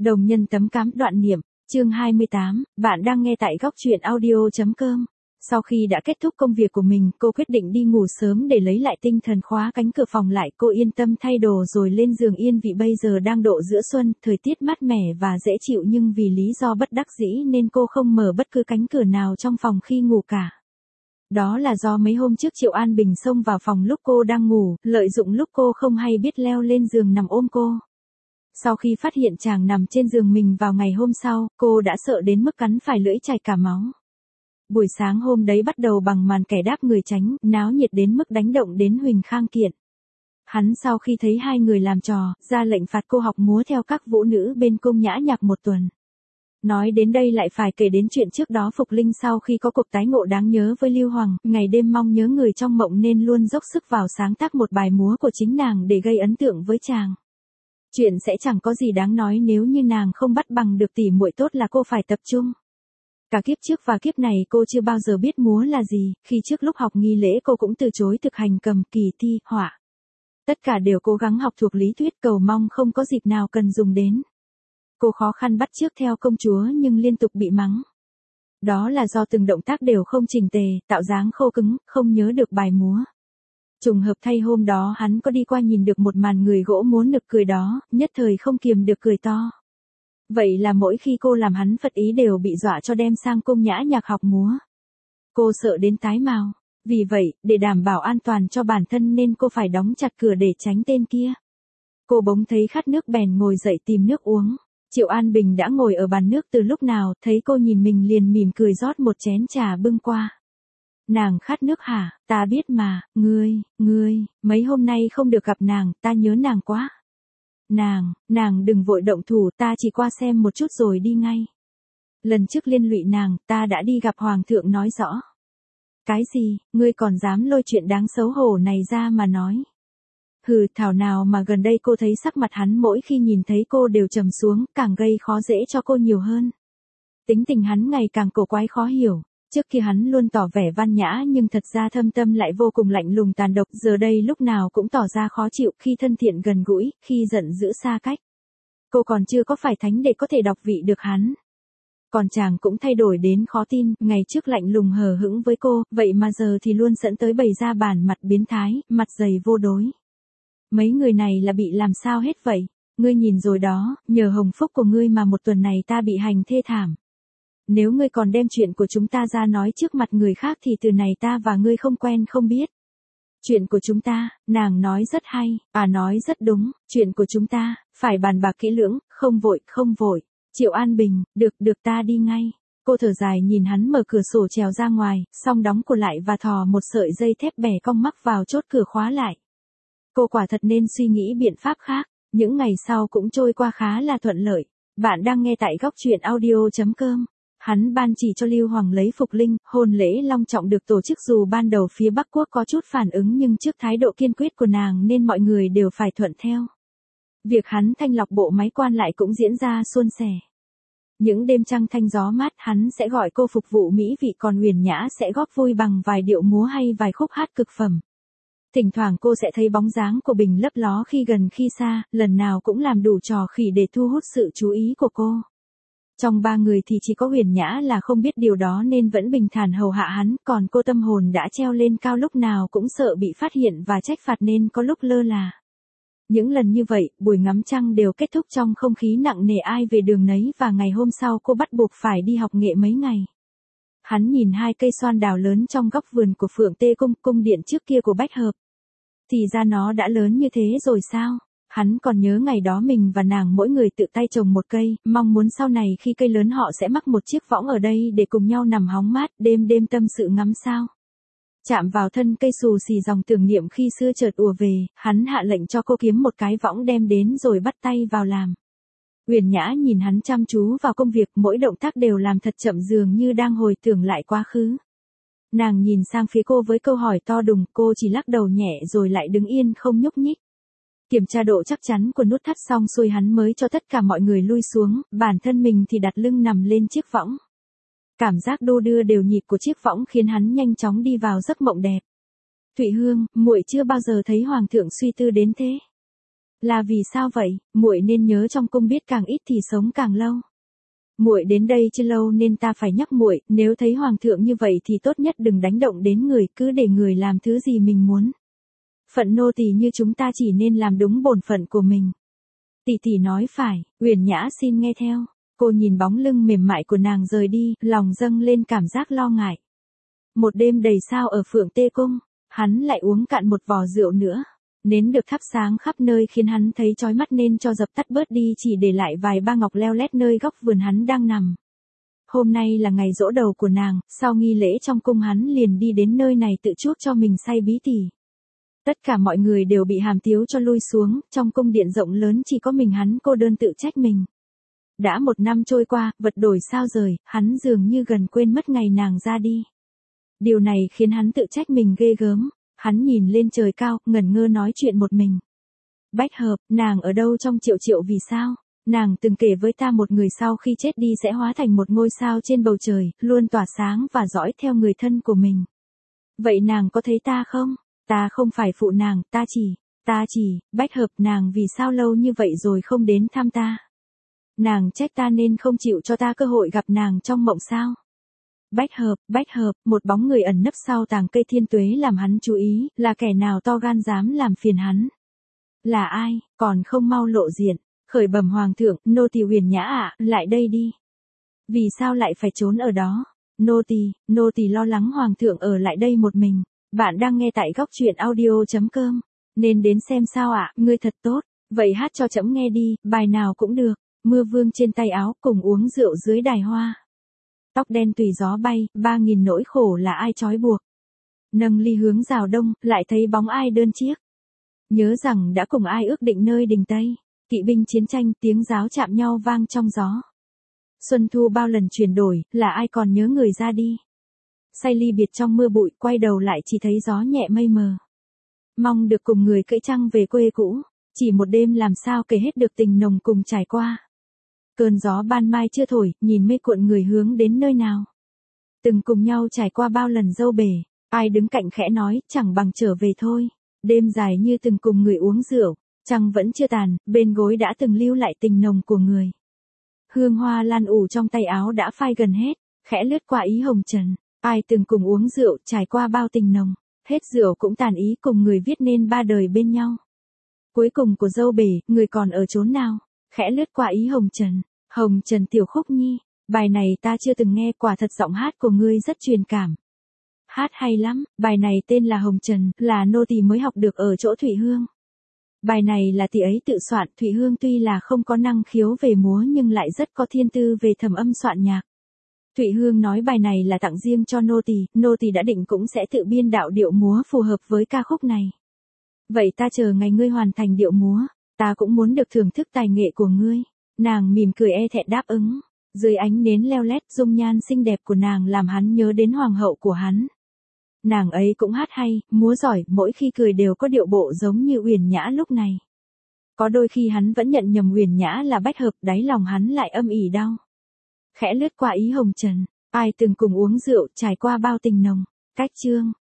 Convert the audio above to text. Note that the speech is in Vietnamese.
Đồng nhân tấm cám đoạn niệm, chương 28, bạn đang nghe tại góc truyện audio.com. Sau khi đã kết thúc công việc của mình, cô quyết định đi ngủ sớm để lấy lại tinh thần, khóa cánh cửa phòng lại. Cô yên tâm thay đồ rồi lên giường yên vị. Bây giờ đang độ giữa xuân, thời tiết mát mẻ và dễ chịu, nhưng vì lý do bất đắc dĩ nên cô không mở bất cứ cánh cửa nào trong phòng khi ngủ cả. Đó là do mấy hôm trước Triệu An Bình xông vào phòng lúc cô đang ngủ, lợi dụng lúc cô không hay biết leo lên giường nằm ôm cô. Sau khi phát hiện chàng nằm trên giường mình vào ngày hôm sau, cô đã sợ đến mức cắn phải lưỡi chảy cả máu. Buổi sáng hôm đấy bắt đầu bằng màn kẻ đáp người tránh, náo nhiệt đến mức đánh động đến Huỳnh Khang Kiện. Hắn sau khi thấy hai người làm trò, ra lệnh phạt cô học múa theo các vũ nữ bên cung Nhã Nhạc 1 tuần. Nói đến đây lại phải kể đến chuyện trước đó Phục Linh sau khi có cuộc tái ngộ đáng nhớ với Lưu Hoàng, ngày đêm mong nhớ người trong mộng nên luôn dốc sức vào sáng tác một bài múa của chính nàng để gây ấn tượng với chàng. Chuyện sẽ chẳng có gì đáng nói nếu như nàng không bắt bằng được tỉ muội tốt là cô phải tập trung. Cả kiếp trước và kiếp này cô chưa bao giờ biết múa là gì, khi trước lúc học nghi lễ cô cũng từ chối thực hành cầm, kỳ thi, họa. Tất cả đều cố gắng học thuộc lý thuyết, cầu mong không có dịp nào cần dùng đến. Cô khó khăn bắt chước theo công chúa nhưng liên tục bị mắng. Đó là do từng động tác đều không chỉnh tề, tạo dáng khô cứng, không nhớ được bài múa. Trùng hợp thay hôm đó hắn có đi qua nhìn được một màn người gỗ múa nực cười đó, nhất thời không kiềm được cười to. Vậy là mỗi khi cô làm hắn phật ý đều bị dọa cho đem sang cung Nhã Nhạc học múa. Cô sợ đến tái mào. Vì vậy, để đảm bảo an toàn cho bản thân nên cô phải đóng chặt cửa để tránh tên kia. Cô bỗng thấy khát nước bèn ngồi dậy tìm nước uống. Triệu An Bình đã ngồi ở bàn nước từ lúc nào, thấy cô nhìn mình liền mỉm cười rót một chén trà bưng qua. Nàng khát nước hả? Ta biết mà, ngươi, mấy hôm nay không được gặp nàng, ta nhớ nàng quá. Nàng đừng vội động thủ, ta chỉ qua xem một chút rồi đi ngay. Lần trước liên lụy nàng, ta đã đi gặp Hoàng thượng nói rõ. Cái gì, ngươi còn dám lôi chuyện đáng xấu hổ này ra mà nói. Hừ, thảo nào mà gần đây cô thấy sắc mặt hắn mỗi khi nhìn thấy cô đều trầm xuống, càng gây khó dễ cho cô nhiều hơn. Tính tình hắn ngày càng cổ quái khó hiểu. Trước kia hắn luôn tỏ vẻ văn nhã nhưng thật ra thâm tâm lại vô cùng lạnh lùng tàn độc, giờ đây lúc nào cũng tỏ ra khó chịu, khi thân thiện gần gũi, khi giận dữ xa cách. Cô còn chưa có phải thánh để có thể đọc vị được hắn. Còn chàng cũng thay đổi đến khó tin, ngày trước lạnh lùng hờ hững với cô, vậy mà giờ thì luôn dẫn tới bày ra bản mặt biến thái, mặt dày vô đối. Mấy người này là bị làm sao hết vậy? Ngươi nhìn rồi đó, nhờ hồng phúc của ngươi mà một tuần này ta bị hành thê thảm. Nếu ngươi còn đem chuyện của chúng ta ra nói trước mặt người khác thì từ này ta và ngươi không quen không biết. Chuyện của chúng ta, nàng nói rất hay, nói rất đúng, chuyện của chúng ta, phải bàn bạc kỹ lưỡng, không vội. Triệu An Bình, được ta đi ngay. Cô thở dài nhìn hắn mở cửa sổ trèo ra ngoài, xong đóng cửa lại và thò một sợi dây thép bè cong mắc vào chốt cửa khóa lại. Cô quả thật nên suy nghĩ biện pháp khác, những ngày sau cũng trôi qua khá là thuận lợi. Bạn đang nghe tại góc truyện audio.com. Hắn ban chỉ cho Lưu Hoàng lấy Phục Linh, hôn lễ long trọng được tổ chức dù ban đầu phía Bắc Quốc có chút phản ứng nhưng trước thái độ kiên quyết của nàng nên mọi người đều phải thuận theo. Việc hắn thanh lọc bộ máy quan lại cũng diễn ra suôn sẻ. Những đêm trăng thanh gió mát hắn sẽ gọi cô phục vụ mỹ vị, còn Huyền Nhã sẽ góp vui bằng vài điệu múa hay vài khúc hát cực phẩm. Thỉnh thoảng cô sẽ thấy bóng dáng của Bình lấp ló khi gần khi xa, lần nào cũng làm đủ trò khỉ để thu hút sự chú ý của cô. Trong ba người thì chỉ có Huyền Nhã là không biết điều đó nên vẫn bình thản hầu hạ hắn, còn cô tâm hồn đã treo lên cao, lúc nào cũng sợ bị phát hiện và trách phạt nên có lúc lơ là. Những lần như vậy, buổi ngắm trăng đều kết thúc trong không khí nặng nề ai về đường nấy, và ngày hôm sau cô bắt buộc phải đi học nghệ mấy ngày. Hắn nhìn hai cây xoan đào lớn trong góc vườn của Phượng Tê Cung, cung điện trước kia của Bách Hợp. Thì ra nó đã lớn như thế rồi sao? Hắn còn nhớ ngày đó mình và nàng mỗi người tự tay trồng một cây, mong muốn sau này khi cây lớn họ sẽ mắc một chiếc võng ở đây để cùng nhau nằm hóng mát, đêm đêm tâm sự ngắm sao. Chạm vào thân cây xù xì dòng tưởng niệm khi xưa chợt ùa về, hắn hạ lệnh cho cô kiếm một cái võng đem đến rồi bắt tay vào làm. Huyền Nhã nhìn hắn chăm chú vào công việc, mỗi động tác đều làm thật chậm dường như đang hồi tưởng lại quá khứ. Nàng nhìn sang phía cô với câu hỏi to đùng, cô chỉ lắc đầu nhẹ rồi lại đứng yên không nhúc nhích. Kiểm tra độ chắc chắn của nút thắt xong xuôi hắn mới cho tất cả mọi người lui xuống, bản thân mình thì đặt lưng nằm lên chiếc võng. Cảm giác đô đưa đều nhịp của chiếc võng khiến hắn nhanh chóng đi vào giấc mộng đẹp. Thụy Hương, muội chưa bao giờ thấy hoàng thượng suy tư đến thế. Là vì sao vậy? Muội nên nhớ trong cung biết càng ít thì sống càng lâu. Muội đến đây chưa lâu nên ta phải nhắc muội, nếu thấy hoàng thượng như vậy thì tốt nhất đừng đánh động đến người, cứ để người làm thứ gì mình muốn. Phận nô tỳ như chúng ta chỉ nên làm đúng bổn phận của mình. Tỷ tỷ nói phải, Uyển Nhã xin nghe theo. Cô nhìn bóng lưng mềm mại của nàng rời đi, lòng dâng lên cảm giác lo ngại. Một đêm đầy sao ở Phượng Tê Cung, hắn lại uống cạn một vò rượu nữa. Nến được thắp sáng khắp nơi khiến hắn thấy chói mắt nên cho dập tắt bớt đi, chỉ để lại vài ba ngọc leo lét nơi góc vườn hắn đang nằm. Hôm nay là ngày giỗ đầu của nàng, sau nghi lễ trong cung hắn liền đi đến nơi này tự chuốc cho mình say bí tỉ. Tất cả mọi người đều bị hàm tiếu cho lui xuống, trong cung điện rộng lớn chỉ có mình hắn cô đơn tự trách mình. Đã 1 năm trôi qua, vật đổi sao rời, hắn dường như gần quên mất ngày nàng ra đi. Điều này khiến hắn tự trách mình ghê gớm. Hắn nhìn lên trời cao, ngẩn ngơ nói chuyện một mình. Bách hợp, nàng ở đâu trong triệu triệu vì sao? Nàng từng kể với ta một người sau khi chết đi sẽ hóa thành một ngôi sao trên bầu trời, luôn tỏa sáng và dõi theo người thân của mình. Vậy nàng có thấy ta không? Ta không phải phụ nàng, ta chỉ, bách hợp, nàng vì sao lâu như vậy rồi không đến thăm ta? Nàng trách ta nên không chịu cho ta cơ hội gặp nàng trong mộng sao? Bách hợp, một bóng người ẩn nấp sau tàng cây thiên tuế làm hắn chú ý, là kẻ nào to gan dám làm phiền hắn? Là ai, còn không mau lộ diện, khởi bẩm hoàng thượng, nô tỳ Uyển Nhã ạ, lại đây đi. Vì sao lại phải trốn ở đó? Nô tỳ lo lắng hoàng thượng ở lại đây một mình. Bạn đang nghe tại góc truyện audio.com, nên đến xem sao ạ, ngươi thật tốt, vậy hát cho trẫm nghe đi, bài nào cũng được, mưa vương trên tay áo cùng uống rượu dưới đài hoa. Tóc đen tùy gió bay, 3.000 nỗi khổ là ai trói buộc. Nâng ly hướng rào đông, lại thấy bóng ai đơn chiếc. Nhớ rằng đã cùng ai ước định nơi đình Tây, kỵ binh chiến tranh, tiếng giáo chạm nhau vang trong gió. Xuân thu bao lần chuyển đổi, là ai còn nhớ người ra đi. Say ly biệt trong mưa bụi, quay đầu lại chỉ thấy gió nhẹ mây mờ. Mong được cùng người cưỡi trăng về quê cũ, chỉ một đêm làm sao kể hết được tình nồng cùng trải qua. Cơn gió ban mai chưa thổi, nhìn mây cuộn người hướng đến nơi nào. Từng cùng nhau trải qua bao lần dâu bể, ai đứng cạnh khẽ nói, chẳng bằng trở về thôi. Đêm dài như từng cùng người uống rượu, trăng vẫn chưa tàn, bên gối đã từng lưu lại tình nồng của người. Hương hoa lan ủ trong tay áo đã phai gần hết, khẽ lướt qua ý hồng trần. Ai từng cùng uống rượu, trải qua bao tình nồng, hết rượu cũng tàn ý cùng người viết nên 3 đời bên nhau. Cuối cùng của dâu bể, người còn ở chốn nào? Khẽ lướt qua ý hồng trần tiểu khúc nhi, bài này ta chưa từng nghe, quả thật giọng hát của ngươi rất truyền cảm. Hát hay lắm, bài này tên là Hồng Trần, là nô tỳ mới học được ở chỗ Thụy Hương. Bài này là tỷ ấy tự soạn, Thụy Hương tuy là không có năng khiếu về múa nhưng lại rất có thiên tư về thẩm âm soạn nhạc. Thụy Hương nói bài này là tặng riêng cho nô tỳ đã định cũng sẽ tự biên đạo điệu múa phù hợp với ca khúc này. Vậy ta chờ ngày ngươi hoàn thành điệu múa, ta cũng muốn được thưởng thức tài nghệ của ngươi. Nàng mỉm cười e thẹn đáp ứng, dưới ánh nến leo lét dung nhan xinh đẹp của nàng làm hắn nhớ đến hoàng hậu của hắn. Nàng ấy cũng hát hay, múa giỏi, mỗi khi cười đều có điệu bộ giống như Uyển Nhã lúc này. Có đôi khi hắn vẫn nhận nhầm Uyển Nhã là Bách Hợp, đáy lòng hắn lại âm ỉ đau. Khẽ lướt qua ý hồng trần, ai từng cùng uống rượu, trải qua bao tình nồng. Cách chương